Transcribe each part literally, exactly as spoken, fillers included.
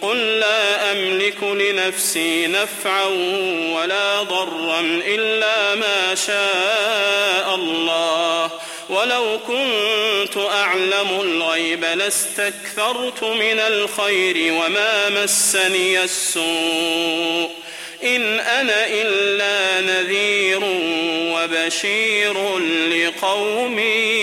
قل لا أملك لنفسي نفعا ولا ضرا إلا ما شاء الله ولو كنت أعلم الغيب لاستكثرت من الخير وما مسني السوء إن أنا إلا نذير وبشير لقوم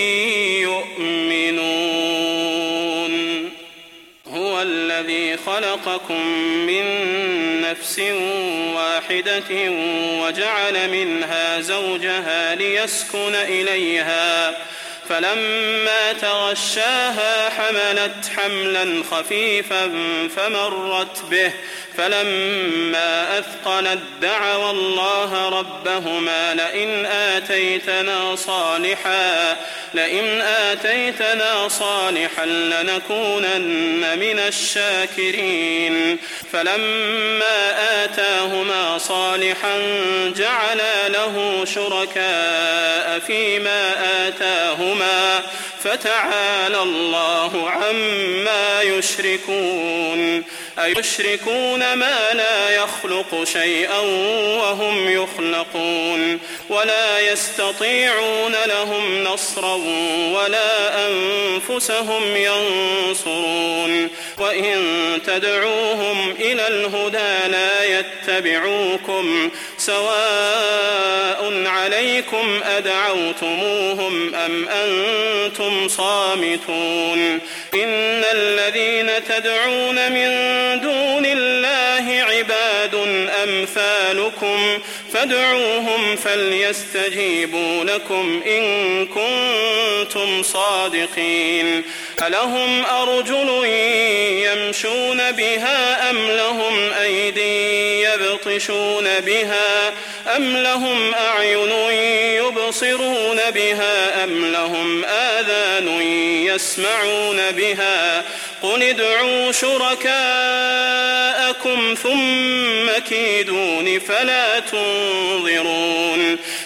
يؤمنون هو الذي خلقكم من نفس واحدة وجعل منها زوجها ليسكن إليها فلما تغشاها حملت حملا خفيفا فمرت به فلما أثقلت دعوا الله ربهما لئن آتيتنا صالحا لئن آتيتنا صالحا لنكونن من الشاكرين فلما آتاهما صالحا جعلا له شركاء فيما آتاهما فتعالى الله عما يشركون أيشركون ما لا يخلق شيئا وهم يخلقون ولا يستطيعون لهم نصرا ولا أنفسهم ينصرون وإن تدعوهم إلى الهدى لا يتبعوكم سواء عليكم أدعوتموهم أم أنتم صامتون إن الذين تدعون من دون الله عباد أمثالكم فادعوهم فليستجيبوا لكم إن كنتم صادقين ألهم أرجل يمشون بها أم لهم أيدي يبطشون بها أم لهم أعين يبصرون بها أم لهم آذان يسمعون بها قل ادعوا شركاءكم ثم كيدون فلا تنظرون